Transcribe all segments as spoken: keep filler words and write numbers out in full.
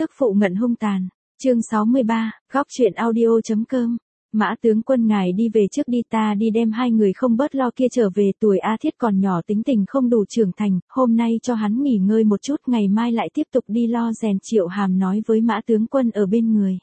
tức phụ ngận hung tàn. Chương sáu mươi ba, góc truyện audio.com. Mã tướng quân ngài đi về trước đi, ta đi đem hai người không bớt lo kia trở về. Tuổi A Thiết còn nhỏ, tính tình không đủ trưởng thành, hôm nay cho hắn nghỉ ngơi một chút, ngày mai lại tiếp tục đi lo rèn. Triệu Hàm nói với Mã tướng quân ở bên người.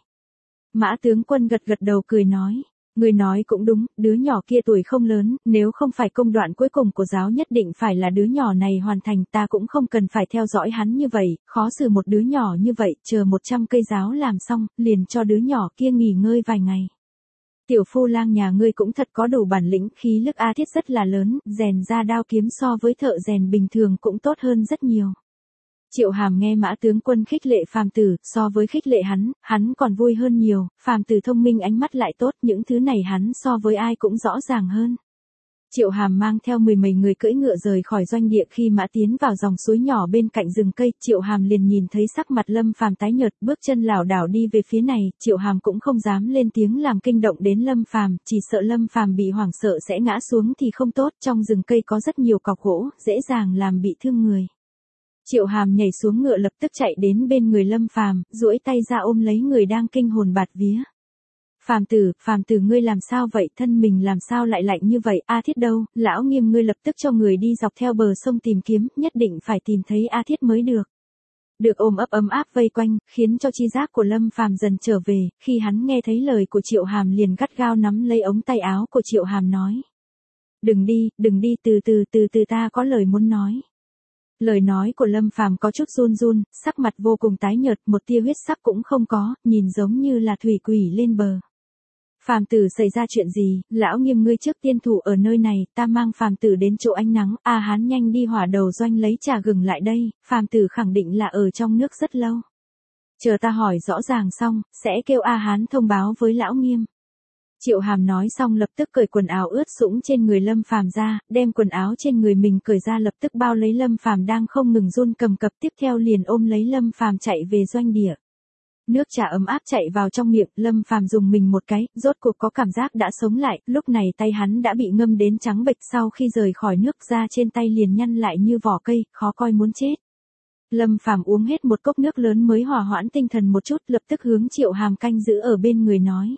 Mã tướng quân gật gật đầu cười nói. Người nói cũng đúng, đứa nhỏ kia tuổi không lớn, nếu không phải công đoạn cuối cùng của giáo nhất định phải là đứa nhỏ này hoàn thành, ta cũng không cần phải theo dõi hắn như vậy, khó xử một đứa nhỏ như vậy, chờ một trăm cây giáo làm xong, liền cho đứa nhỏ kia nghỉ ngơi vài ngày. Tiểu phu lang nhà ngươi cũng thật có đủ bản lĩnh, khí lực A Thiết rất là lớn, rèn ra đao kiếm so với thợ rèn bình thường cũng tốt hơn rất nhiều. Triệu Hàm nghe Mã tướng quân khích lệ phàm tử, so với khích lệ hắn, hắn còn vui hơn nhiều, phàm tử thông minh, ánh mắt lại tốt, những thứ này hắn so với ai cũng rõ ràng hơn. Triệu Hàm mang theo mười mấy người cưỡi ngựa rời khỏi doanh địa, khi Mã tiến vào dòng suối nhỏ bên cạnh rừng cây, Triệu Hàm liền nhìn thấy sắc mặt Lâm Phàm tái nhợt, bước chân lảo đảo đi về phía này, Triệu Hàm cũng không dám lên tiếng làm kinh động đến Lâm Phàm, chỉ sợ Lâm Phàm bị hoảng sợ sẽ ngã xuống thì không tốt, trong rừng cây có rất nhiều cọc gỗ, dễ dàng làm bị thương người. Triệu Hàm nhảy xuống ngựa lập tức chạy đến bên người Lâm Phàm, duỗi tay ra ôm lấy người đang kinh hồn bạt vía. Phàm tử, phàm tử ngươi làm sao vậy, thân mình làm sao lại lạnh như vậy, A Thiết đâu, lão Nghiêm ngươi lập tức cho người đi dọc theo bờ sông tìm kiếm, nhất định phải tìm thấy A Thiết mới được. Được ôm ấp ấm áp vây quanh, khiến cho chi giác của Lâm Phàm dần trở về, khi hắn nghe thấy lời của Triệu Hàm liền gắt gao nắm lấy ống tay áo của Triệu Hàm nói. Đừng đi, đừng đi, từ từ từ từ ta có lời muốn nói. Lời nói của Lâm Phàm có chút run run, sắc mặt vô cùng tái nhợt, một tia huyết sắc cũng không có, nhìn giống như là thủy quỷ lên bờ. Phàm tử xảy ra chuyện gì, lão Nghiêm ngươi trước tiên thủ ở nơi này, ta mang phàm tử đến chỗ ánh nắng, A Hán nhanh đi hỏa đầu doanh lấy trà gừng lại đây, phàm tử khẳng định là ở trong nước rất lâu. Chờ ta hỏi rõ ràng xong, sẽ kêu A Hán thông báo với lão Nghiêm. Triệu Hàm nói xong lập tức cởi quần áo ướt sũng trên người Lâm Phàm ra, đem quần áo trên người mình cởi ra lập tức bao lấy Lâm Phàm đang không ngừng run cầm cập, tiếp theo liền ôm lấy Lâm Phàm chạy về doanh địa. Nước trà ấm áp chạy vào trong miệng, Lâm Phàm dùng mình một cái, rốt cuộc có cảm giác đã sống lại, lúc này tay hắn đã bị ngâm đến trắng bệch, sau khi rời khỏi nước ra trên tay liền nhăn lại như vỏ cây, khó coi muốn chết. Lâm Phàm uống hết một cốc nước lớn mới hòa hoãn tinh thần một chút, lập tức hướng Triệu Hàm canh giữ ở bên người nói.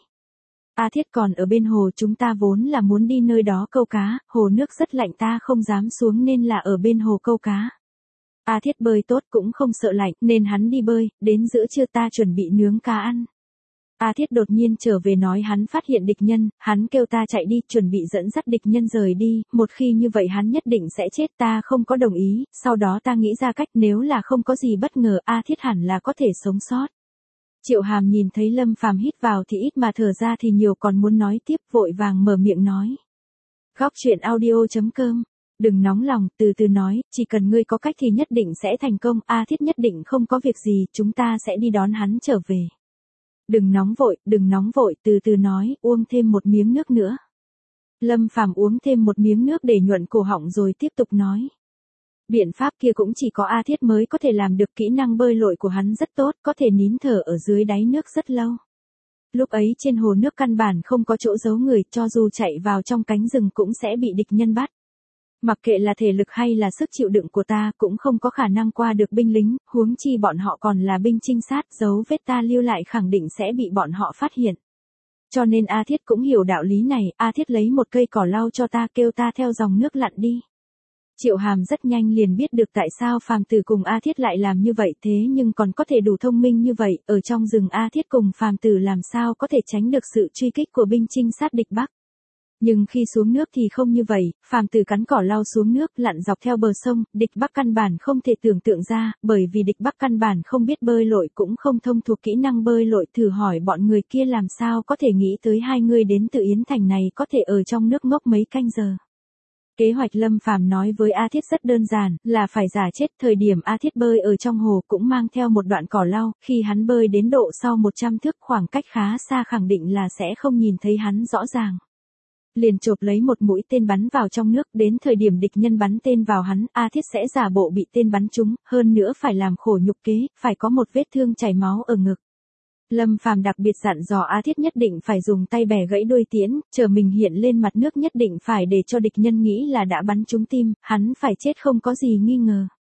A Thiết còn ở bên hồ, chúng ta vốn là muốn đi nơi đó câu cá, hồ nước rất lạnh ta không dám xuống nên là ở bên hồ câu cá. A Thiết bơi tốt cũng không sợ lạnh nên hắn đi bơi, đến giữa trưa ta chuẩn bị nướng cá ăn. A Thiết đột nhiên trở về nói hắn phát hiện địch nhân, hắn kêu ta chạy đi, chuẩn bị dẫn dắt địch nhân rời đi, một khi như vậy hắn nhất định sẽ chết, ta không có đồng ý, sau đó ta nghĩ ra cách, nếu là không có gì bất ngờ A Thiết hẳn là có thể sống sót. Triệu Hàm nhìn thấy Lâm Phàm hít vào thì ít mà thở ra thì nhiều, còn muốn nói tiếp vội vàng mở miệng nói. Góc truyện audio.com. Đừng nóng lòng, từ từ nói, chỉ cần ngươi có cách thì nhất định sẽ thành công, A Thiết nhất định không có việc gì, chúng ta sẽ đi đón hắn trở về. Đừng nóng vội, đừng nóng vội, từ từ nói, uống thêm một miếng nước nữa. Lâm Phàm uống thêm một miếng nước để nhuận cổ họng rồi tiếp tục nói. Biện pháp kia cũng chỉ có A Thiết mới có thể làm được, kỹ năng bơi lội của hắn rất tốt, có thể nín thở ở dưới đáy nước rất lâu. Lúc ấy trên hồ nước căn bản không có chỗ giấu người, cho dù chạy vào trong cánh rừng cũng sẽ bị địch nhân bắt. Mặc kệ là thể lực hay là sức chịu đựng của ta cũng không có khả năng qua được binh lính, huống chi bọn họ còn là binh trinh sát, dấu vết ta lưu lại khẳng định sẽ bị bọn họ phát hiện. Cho nên A Thiết cũng hiểu đạo lý này, A Thiết lấy một cây cỏ lau cho ta, kêu ta theo dòng nước lặn đi. Triệu Hàm rất nhanh liền biết được tại sao phàm tử cùng A Thiết lại làm như vậy, thế nhưng còn có thể đủ thông minh như vậy, ở trong rừng A Thiết cùng phàm tử làm sao có thể tránh được sự truy kích của binh trinh sát địch Bắc. Nhưng khi xuống nước thì không như vậy, phàm tử cắn cỏ lao xuống nước, lặn dọc theo bờ sông, địch Bắc căn bản không thể tưởng tượng ra, bởi vì địch Bắc căn bản không biết bơi lội cũng không thông thuộc kỹ năng bơi lội, thử hỏi bọn người kia làm sao có thể nghĩ tới hai người đến từ Yến Thành này có thể ở trong nước ngốc mấy canh giờ. Kế hoạch Lâm Phàm nói với A Thiết rất đơn giản, là phải giả chết, thời điểm A Thiết bơi ở trong hồ cũng mang theo một đoạn cỏ lau, khi hắn bơi đến độ sau một trăm thước khoảng cách khá xa khẳng định là sẽ không nhìn thấy hắn rõ ràng. Liền chộp lấy một mũi tên bắn vào trong nước, đến thời điểm địch nhân bắn tên vào hắn, A Thiết sẽ giả bộ bị tên bắn trúng, hơn nữa phải làm khổ nhục kế, phải có một vết thương chảy máu ở ngực. Lâm Phàm đặc biệt dặn dò A Thiết nhất định phải dùng tay bẻ gãy đuôi tiễn, chờ mình hiện lên mặt nước nhất định phải để cho địch nhân nghĩ là đã bắn trúng tim, hắn phải chết không có gì nghi ngờ.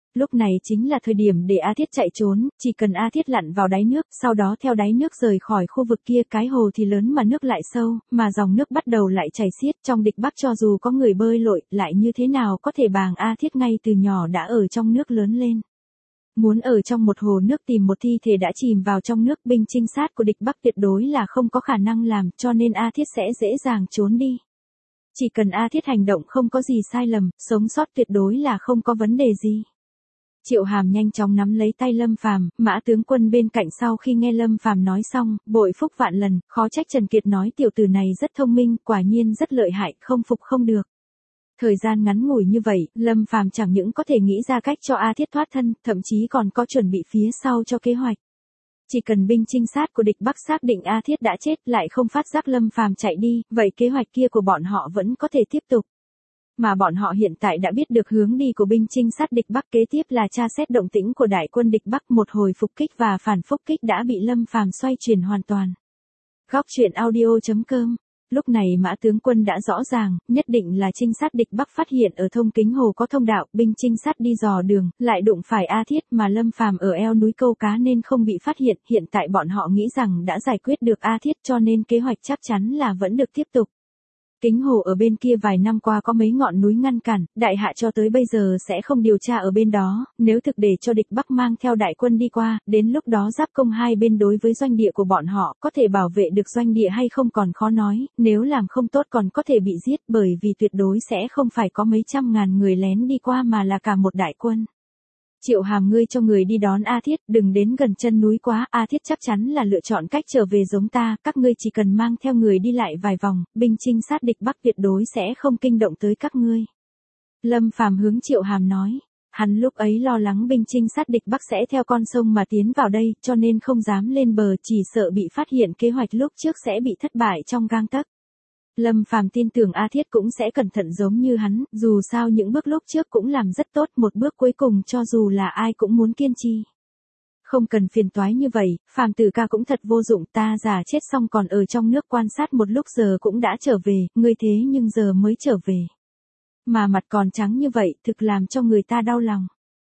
Lúc này chính là thời điểm để A Thiết chạy trốn, chỉ cần A Thiết lặn vào đáy nước, sau đó theo đáy nước rời khỏi khu vực kia, cái hồ thì lớn mà nước lại sâu, mà dòng nước bắt đầu lại chảy xiết, trong địch Bắc cho dù có người bơi lội, lại như thế nào có thể bằng A Thiết ngay từ nhỏ đã ở trong nước lớn lên. Muốn ở trong một hồ nước tìm một thi thể đã chìm vào trong nước, binh trinh sát của địch Bắc tuyệt đối là không có khả năng làm, cho nên A Thiết sẽ dễ dàng trốn đi. Chỉ cần A Thiết hành động không có gì sai lầm, sống sót tuyệt đối là không có vấn đề gì. Triệu Hàm nhanh chóng nắm lấy tay Lâm Phàm, Mã tướng quân bên cạnh sau khi nghe Lâm Phàm nói xong, bội phúc vạn lần, khó trách Trần Kiệt nói tiểu tử này rất thông minh, quả nhiên rất lợi hại, không phục không được. Thời gian ngắn ngủi như vậy, Lâm Phàm chẳng những có thể nghĩ ra cách cho A Thiết thoát thân, thậm chí còn có chuẩn bị phía sau cho kế hoạch. Chỉ cần binh trinh sát của địch Bắc xác định A Thiết đã chết lại không phát giác Lâm Phàm chạy đi, vậy kế hoạch kia của bọn họ vẫn có thể tiếp tục. Mà bọn họ hiện tại đã biết được hướng đi của binh trinh sát địch Bắc, kế tiếp là tra xét động tĩnh của đại quân địch Bắc, một hồi phục kích và phản phục kích đã bị Lâm Phàm xoay chuyển hoàn toàn. Góc truyện audio chấm com. Lúc này Mã tướng quân đã rõ ràng, nhất định là trinh sát địch Bắc phát hiện ở thông kính hồ có thông đạo, binh trinh sát đi dò đường, lại đụng phải A Thiết, mà Lâm Phàm ở eo núi câu cá nên không bị phát hiện, hiện tại bọn họ nghĩ rằng đã giải quyết được A Thiết cho nên kế hoạch chắc chắn là vẫn được tiếp tục. Kính hồ ở bên kia vài năm qua có mấy ngọn núi ngăn cản, đại hạ cho tới bây giờ sẽ không điều tra ở bên đó, nếu thực để cho địch Bắc mang theo đại quân đi qua, đến lúc đó giáp công hai bên đối với doanh địa của bọn họ, có thể bảo vệ được doanh địa hay không còn khó nói, nếu làm không tốt còn có thể bị giết, bởi vì tuyệt đối sẽ không phải có mấy trăm ngàn người lén đi qua mà là cả một đại quân. Triệu Hàm, ngươi cho người đi đón A Thiết, đừng đến gần chân núi quá, A Thiết chắc chắn là lựa chọn cách trở về giống ta, các ngươi chỉ cần mang theo người đi lại vài vòng, binh trinh sát địch Bắc tuyệt đối sẽ không kinh động tới các ngươi. Lâm Phàm hướng Triệu Hàm nói, hắn lúc ấy lo lắng binh trinh sát địch Bắc sẽ theo con sông mà tiến vào đây, cho nên không dám lên bờ, chỉ sợ bị phát hiện kế hoạch lúc trước sẽ bị thất bại trong gang tấc. Lâm Phàm tin tưởng A Thiết cũng sẽ cẩn thận giống như hắn, dù sao những bước lúc trước cũng làm rất tốt, một bước cuối cùng cho dù là ai cũng muốn kiên trì. Không cần phiền toái như vậy, Phàm Tử Ca cũng thật vô dụng, ta già chết xong còn ở trong nước quan sát một lúc giờ cũng đã trở về, ngươi thế nhưng giờ mới trở về. Mà mặt còn trắng như vậy, thực làm cho người ta đau lòng.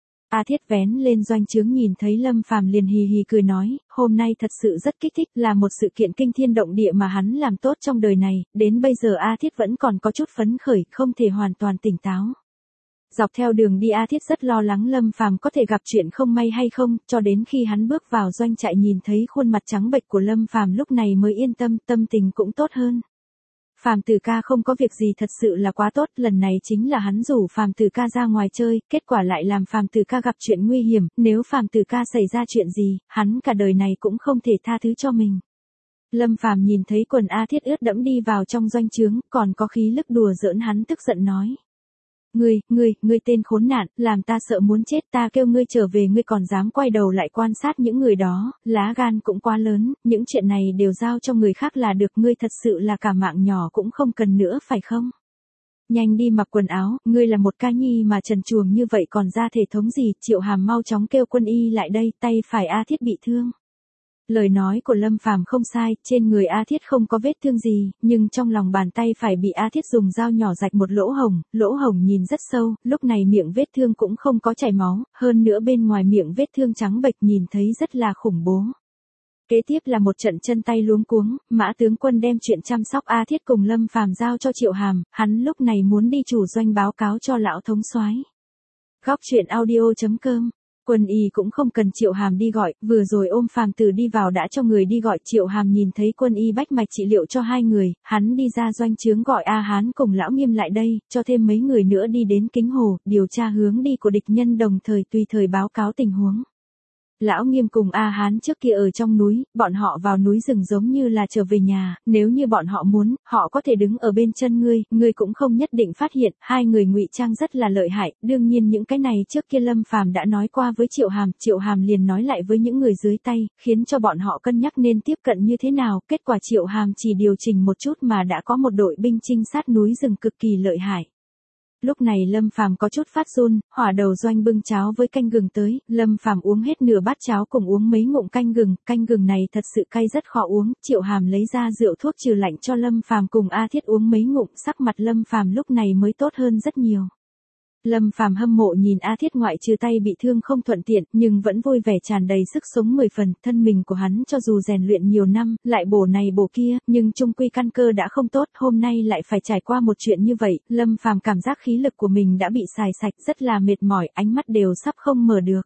A Thiết vén lên doanh trướng nhìn thấy Lâm Phàm liền hì hì cười nói, hôm nay thật sự rất kích thích, là một sự kiện kinh thiên động địa mà hắn làm tốt trong đời này, đến bây giờ A Thiết vẫn còn có chút phấn khởi, không thể hoàn toàn tỉnh táo. Dọc theo đường đi A Thiết rất lo lắng Lâm Phàm có thể gặp chuyện không may hay không, cho đến khi hắn bước vào doanh trại nhìn thấy khuôn mặt trắng bệch của Lâm Phàm lúc này mới yên tâm, tâm tình cũng tốt hơn. Phàm Tử Ca không có việc gì thật sự là quá tốt, lần này chính là hắn rủ Phàm Tử Ca ra ngoài chơi, kết quả lại làm Phàm Tử Ca gặp chuyện nguy hiểm, nếu Phàm Tử Ca xảy ra chuyện gì, hắn cả đời này cũng không thể tha thứ cho mình. Lâm Phàm nhìn thấy quần A Thiết ướt đẫm đi vào trong doanh trướng, còn có khí lực đùa giỡn hắn tức giận nói. Ngươi, ngươi, ngươi tên khốn nạn, làm ta sợ muốn chết, ta kêu ngươi trở về ngươi còn dám quay đầu lại quan sát những người đó, lá gan cũng quá lớn, những chuyện này đều giao cho người khác là được, ngươi thật sự là cả mạng nhỏ cũng không cần nữa phải không? Nhanh đi mặc quần áo, ngươi là một ca nhi mà trần truồng như vậy còn ra thể thống gì, Triệu Hàm mau chóng kêu quân y lại đây, tay phải A Thiết bị thương. Lời nói của Lâm Phàm không sai, trên người A Thiết không có vết thương gì, nhưng trong lòng bàn tay phải bị A Thiết dùng dao nhỏ rạch một lỗ hổng, lỗ hổng nhìn rất sâu, lúc này miệng vết thương cũng không có chảy máu, hơn nữa bên ngoài miệng vết thương trắng bệch nhìn thấy rất là khủng bố. Kế tiếp là một trận chân tay luống cuống, Mã tướng quân đem chuyện chăm sóc A Thiết cùng Lâm Phàm giao cho Triệu Hàm, hắn lúc này muốn đi chủ doanh báo cáo cho lão thống soái. Góc truyện audio chấm com. Quân y cũng không cần Triệu Hàm đi gọi, vừa rồi ôm Phàm Tử đi vào đã cho người đi gọi, Triệu Hàm nhìn thấy quân y bách mạch trị liệu cho hai người, hắn đi ra doanh trướng gọi A Hán cùng lão Nghiêm lại đây, cho thêm mấy người nữa đi đến kính hồ, điều tra hướng đi của địch nhân đồng thời tùy thời báo cáo tình huống. Lão Nghiêm cùng A Hán trước kia ở trong núi, bọn họ vào núi rừng giống như là trở về nhà, nếu như bọn họ muốn, họ có thể đứng ở bên chân ngươi, ngươi cũng không nhất định phát hiện, hai người ngụy trang rất là lợi hại, đương nhiên những cái này trước kia Lâm Phàm đã nói qua với Triệu Hàm, Triệu Hàm liền nói lại với những người dưới tay, khiến cho bọn họ cân nhắc nên tiếp cận như thế nào, kết quả Triệu Hàm chỉ điều chỉnh một chút mà đã có một đội binh trinh sát núi rừng cực kỳ lợi hại. Lúc này Lâm Phàm có chút phát run, hỏa đầu doanh bưng cháo với canh gừng tới, Lâm Phàm uống hết nửa bát cháo cùng uống mấy ngụm canh gừng, canh gừng này thật sự cay rất khó uống, Triệu Hàm lấy ra rượu thuốc trừ lạnh cho Lâm Phàm cùng A Thiết uống mấy ngụm, sắc mặt Lâm Phàm lúc này mới tốt hơn rất nhiều. Lâm Phàm hâm mộ nhìn A Thiết ngoại trừ tay bị thương không thuận tiện, nhưng vẫn vui vẻ tràn đầy sức sống mười phần, thân mình của hắn cho dù rèn luyện nhiều năm, lại bổ này bổ kia, nhưng chung quy căn cơ đã không tốt, hôm nay lại phải trải qua một chuyện như vậy, Lâm Phàm cảm giác khí lực của mình đã bị xài sạch, rất là mệt mỏi, ánh mắt đều sắp không mở được.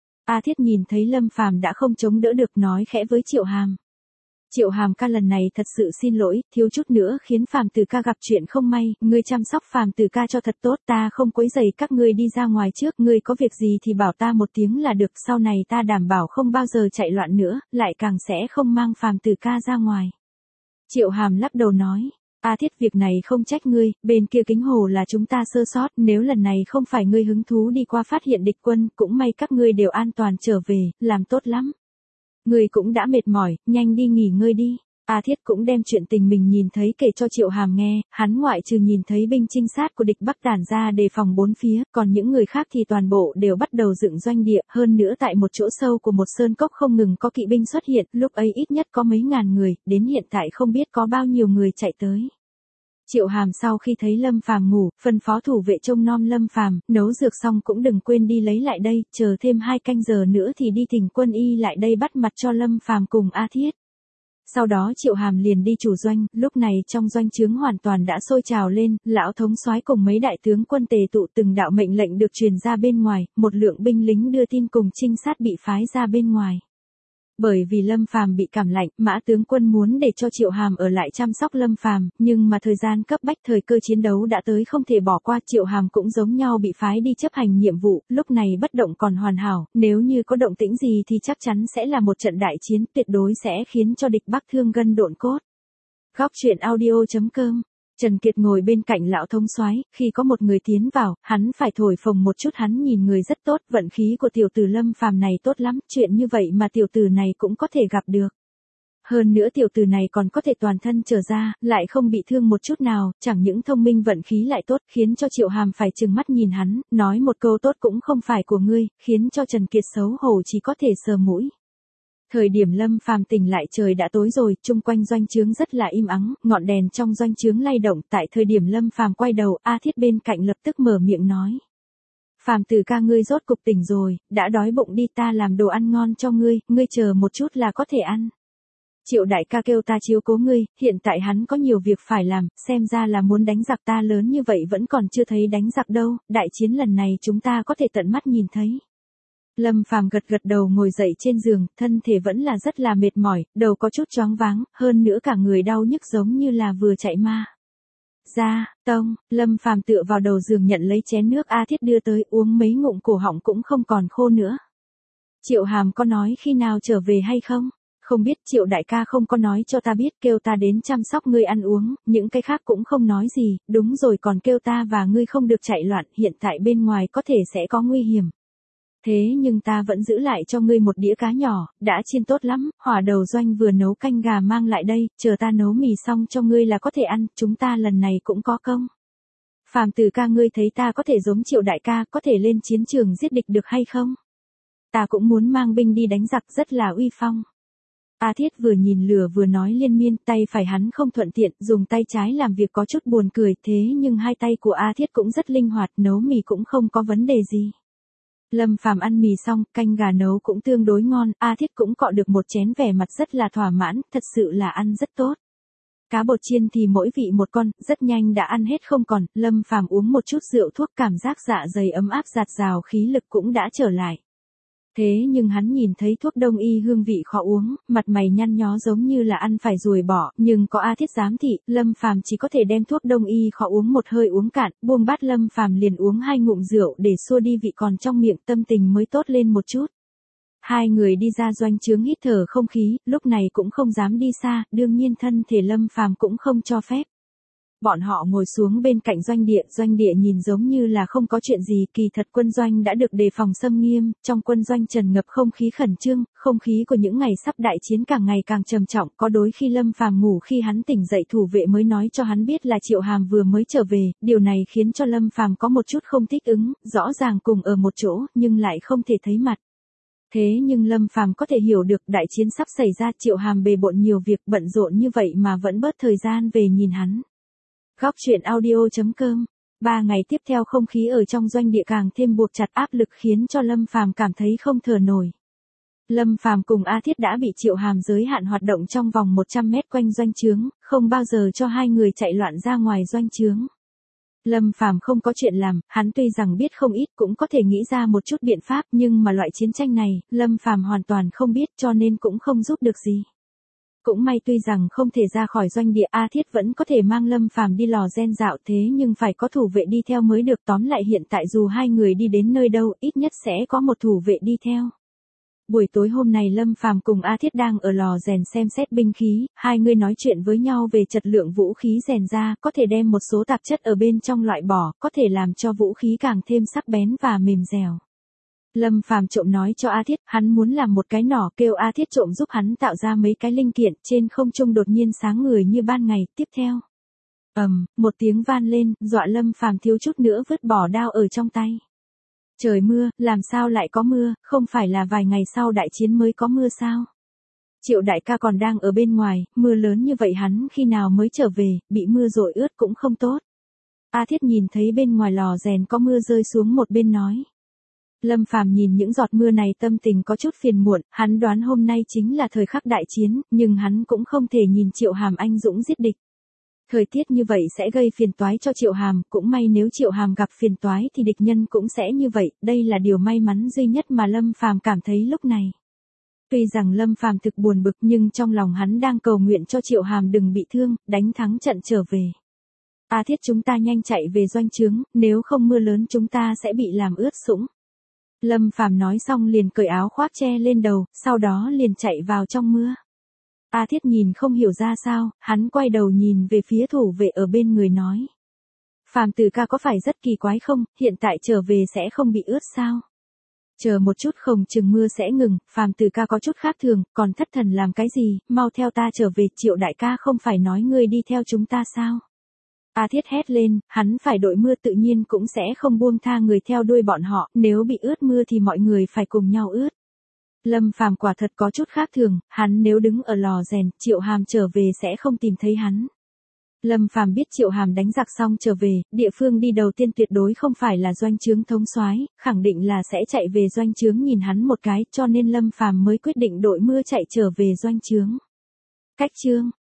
A Thiết nhìn thấy Lâm Phàm đã không chống đỡ được, nói khẽ với Triệu Hàm. Triệu Hàm ca, lần này thật sự xin lỗi, thiếu chút nữa khiến Phàm Tử ca gặp chuyện không may, ngươi chăm sóc Phàm Tử ca cho thật tốt, ta không quấy rầy các ngươi đi ra ngoài trước, ngươi có việc gì thì bảo ta một tiếng là được, sau này ta đảm bảo không bao giờ chạy loạn nữa, lại càng sẽ không mang Phàm Tử ca ra ngoài. Triệu Hàm lắc đầu nói. A Thiết, việc này không trách ngươi, bên kia Kính Hồ là chúng ta sơ sót, nếu lần này không phải ngươi hứng thú đi qua phát hiện địch quân, cũng may các ngươi đều an toàn trở về, làm tốt lắm. Ngươi cũng đã mệt mỏi, nhanh đi nghỉ ngơi đi. A Thiết cũng đem chuyện tình mình nhìn thấy kể cho Triệu Hàm nghe, hắn ngoại trừ nhìn thấy binh trinh sát của địch Bắc tản ra đề phòng bốn phía, còn những người khác thì toàn bộ đều bắt đầu dựng doanh địa, hơn nữa tại một chỗ sâu của một sơn cốc không ngừng có kỵ binh xuất hiện, lúc ấy ít nhất có mấy ngàn người, đến hiện tại không biết có bao nhiêu người chạy tới. Triệu Hàm sau khi thấy Lâm Phàm ngủ, phân phó thủ vệ trông nom Lâm Phàm, nấu dược xong cũng đừng quên đi lấy lại đây, chờ thêm hai canh giờ nữa thì đi thỉnh quân y lại đây bắt mặt cho Lâm Phàm cùng A Thiết. Sau đó Triệu Hàm liền đi chủ doanh, lúc này trong doanh trướng hoàn toàn đã sôi trào lên, lão thống soái cùng mấy đại tướng quân tề tụ, từng đạo mệnh lệnh được truyền ra bên ngoài, một lượng binh lính đưa tin cùng trinh sát bị phái ra bên ngoài. Bởi vì Lâm Phàm bị cảm lạnh, Mã tướng quân muốn để cho Triệu Hàm ở lại chăm sóc Lâm Phàm, nhưng mà thời gian cấp bách, thời cơ chiến đấu đã tới không thể bỏ qua, Triệu Hàm cũng giống nhau bị phái đi chấp hành nhiệm vụ, lúc này bất động còn hoàn hảo, nếu như có động tĩnh gì thì chắc chắn sẽ là một trận đại chiến, tuyệt đối sẽ khiến cho địch Bắc thương gân độn cốt. Góc truyện audio chấm com. Trần Kiệt ngồi bên cạnh lão thống soái, khi có một người tiến vào, hắn phải thổi phồng một chút, hắn nhìn người rất tốt, vận khí của tiểu tử Lâm Phàm này tốt lắm, chuyện như vậy mà tiểu tử này cũng có thể gặp được. Hơn nữa tiểu tử này còn có thể toàn thân trở ra, lại không bị thương một chút nào, chẳng những thông minh vận khí lại tốt, khiến cho Triệu Hàm phải trừng mắt nhìn hắn, nói một câu tốt cũng không phải của ngươi, khiến cho Trần Kiệt xấu hổ chỉ có thể sờ mũi. Thời điểm Lâm Phàm tỉnh lại trời đã tối rồi, chung quanh doanh trướng rất là im ắng, ngọn đèn trong doanh trướng lay động, tại thời điểm Lâm Phàm quay đầu, A Thiết bên cạnh lập tức mở miệng nói. Phàm Tử ca, ngươi rốt cục tỉnh rồi, đã đói bụng đi, ta làm đồ ăn ngon cho ngươi, ngươi chờ một chút là có thể ăn. Triệu đại ca kêu ta chiếu cố ngươi, hiện tại hắn có nhiều việc phải làm, xem ra là muốn đánh giặc, ta lớn như vậy vẫn còn chưa thấy đánh giặc đâu, đại chiến lần này chúng ta có thể tận mắt nhìn thấy. Lâm Phàm gật gật đầu, ngồi dậy trên giường, thân thể vẫn là rất là mệt mỏi, đầu có chút choáng váng, hơn nữa cả người đau nhức giống như là vừa chạy ma. Ra, tông, Lâm Phàm tựa vào đầu giường nhận lấy chén nước A Thiết đưa tới, uống mấy ngụm cổ họng cũng không còn khô nữa. Triệu Hàm có nói khi nào trở về hay không? Không biết, Triệu đại ca không có nói cho ta biết, kêu ta đến chăm sóc ngươi ăn uống, những cái khác cũng không nói gì, đúng rồi, còn kêu ta và ngươi không được chạy loạn, hiện tại bên ngoài có thể sẽ có nguy hiểm. Thế nhưng ta vẫn giữ lại cho ngươi một đĩa cá nhỏ, đã chiên tốt lắm, hỏa đầu doanh vừa nấu canh gà mang lại đây, chờ ta nấu mì xong cho ngươi là có thể ăn, chúng ta lần này cũng có công. Phàm Tử ca, ngươi thấy ta có thể giống Triệu đại ca, có thể lên chiến trường giết địch được hay không? Ta cũng muốn mang binh đi đánh giặc, rất là uy phong. A Thiết vừa nhìn lửa vừa nói liên miên, tay phải hắn không thuận tiện, dùng tay trái làm việc có chút buồn cười, thế nhưng hai tay của A Thiết cũng rất linh hoạt, nấu mì cũng không có vấn đề gì. Lâm Phàm ăn mì xong, canh gà nấu cũng tương đối ngon, A Thiết cũng cọ được một chén, vẻ mặt rất là thỏa mãn, thật sự là ăn rất tốt. Cá bột chiên thì mỗi vị một con, rất nhanh đã ăn hết không còn, Lâm Phàm uống một chút rượu thuốc, cảm giác dạ dày ấm áp dạt dào, khí lực cũng đã trở lại. Thế nhưng hắn nhìn thấy thuốc đông y hương vị khó uống, mặt mày nhăn nhó giống như là ăn phải ruồi bỏ, nhưng có A Thiết giám thị, Lâm Phàm chỉ có thể đem thuốc đông y khó uống một hơi uống cạn, buông bát Lâm Phàm liền uống hai ngụm rượu để xua đi vị còn trong miệng, tâm tình mới tốt lên một chút. Hai người đi ra doanh trướng hít thở không khí, lúc này cũng không dám đi xa, đương nhiên thân thể Lâm Phàm cũng không cho phép. Bọn họ ngồi xuống bên cạnh doanh địa, doanh địa nhìn giống như là không có chuyện gì, kỳ thật quân doanh đã được đề phòng xâm nghiêm, trong quân doanh tràn ngập không khí khẩn trương, không khí của những ngày sắp đại chiến càng ngày càng trầm trọng, có đôi khi Lâm Phàm ngủ, khi hắn tỉnh dậy thủ vệ mới nói cho hắn biết là Triệu Hàm vừa mới trở về, điều này khiến cho Lâm Phàm có một chút không thích ứng, rõ ràng cùng ở một chỗ, nhưng lại không thể thấy mặt. Thế nhưng Lâm Phàm có thể hiểu được đại chiến sắp xảy ra, Triệu Hàm bề bộn nhiều việc, bận rộn như vậy mà vẫn bớt thời gian về nhìn hắn. Góc truyện audio chấm com Ba ngày tiếp theo không khí ở trong doanh địa càng thêm buộc chặt, áp lực khiến cho Lâm Phàm cảm thấy không thở nổi. Lâm Phàm cùng A Thiết đã bị Triệu Hàm giới hạn hoạt động trong vòng một trăm mét quanh doanh trướng, không bao giờ cho hai người chạy loạn ra ngoài doanh trướng. Lâm Phàm không có chuyện làm, hắn tuy rằng biết không ít cũng có thể nghĩ ra một chút biện pháp, nhưng mà loại chiến tranh này, Lâm Phàm hoàn toàn không biết cho nên cũng không giúp được gì. Cũng may tuy rằng không thể ra khỏi doanh địa, A Thiết vẫn có thể mang Lâm Phàm đi lò gen dạo, thế nhưng phải có thủ vệ đi theo mới được. Tóm lại hiện tại dù hai người đi đến nơi đâu, ít nhất sẽ có một thủ vệ đi theo. Buổi tối hôm nay Lâm Phàm cùng A Thiết đang ở lò rèn xem xét binh khí, hai người nói chuyện với nhau về chất lượng vũ khí rèn ra, có thể đem một số tạp chất ở bên trong loại bỏ, có thể làm cho vũ khí càng thêm sắc bén và mềm dẻo. Lâm Phàm trộm nói cho A Thiết, hắn muốn làm một cái nỏ, kêu A Thiết trộm giúp hắn tạo ra mấy cái linh kiện. Trên không trung đột nhiên sáng người như ban ngày. Tiếp theo, ầm, um, một tiếng van lên, dọa Lâm Phàm thiếu chút nữa vứt bỏ đao ở trong tay. Trời mưa, làm sao lại có mưa, không phải là vài ngày sau đại chiến mới có mưa sao? Triệu đại ca còn đang ở bên ngoài, mưa lớn như vậy hắn khi nào mới trở về, bị mưa dội ướt cũng không tốt. A Thiết nhìn thấy bên ngoài lò rèn có mưa rơi xuống một bên nói. Lâm Phàm nhìn những giọt mưa này tâm tình có chút phiền muộn, hắn đoán hôm nay chính là thời khắc đại chiến, nhưng hắn cũng không thể nhìn Triệu Hàm anh dũng giết địch. Thời tiết như vậy sẽ gây phiền toái cho Triệu Hàm, cũng may nếu Triệu Hàm gặp phiền toái thì địch nhân cũng sẽ như vậy, đây là điều may mắn duy nhất mà Lâm Phàm cảm thấy lúc này. Tuy rằng Lâm Phàm thực buồn bực nhưng trong lòng hắn đang cầu nguyện cho Triệu Hàm đừng bị thương, đánh thắng trận trở về. A Thiết, chúng ta nhanh chạy về doanh trướng, nếu không mưa lớn chúng ta sẽ bị làm ướt sũng. Lâm Phàm nói xong liền cởi áo khoác che lên đầu, sau đó liền chạy vào trong mưa. A Thiết nhìn không hiểu ra sao, hắn quay đầu nhìn về phía thủ vệ ở bên người nói. Phàm tử ca có phải rất kỳ quái không, hiện tại trở về sẽ không bị ướt sao? Chờ một chút, không chừng mưa sẽ ngừng, Phàm tử ca có chút khác thường, còn thất thần làm cái gì, mau theo ta trở về. Triệu đại ca không phải nói ngươi đi theo chúng ta sao? A Thiết hét lên, hắn phải đội mưa tự nhiên cũng sẽ không buông tha người theo đuôi bọn họ, nếu bị ướt mưa thì mọi người phải cùng nhau ướt. Lâm Phàm quả thật có chút khác thường, hắn nếu đứng ở lò rèn, Triệu Hàm trở về sẽ không tìm thấy hắn. Lâm Phàm biết Triệu Hàm đánh giặc xong trở về, địa phương đi đầu tiên tuyệt đối không phải là doanh trướng thống soái, khẳng định là sẽ chạy về doanh trướng nhìn hắn một cái, cho nên Lâm Phàm mới quyết định đội mưa chạy trở về doanh trướng. Cách chương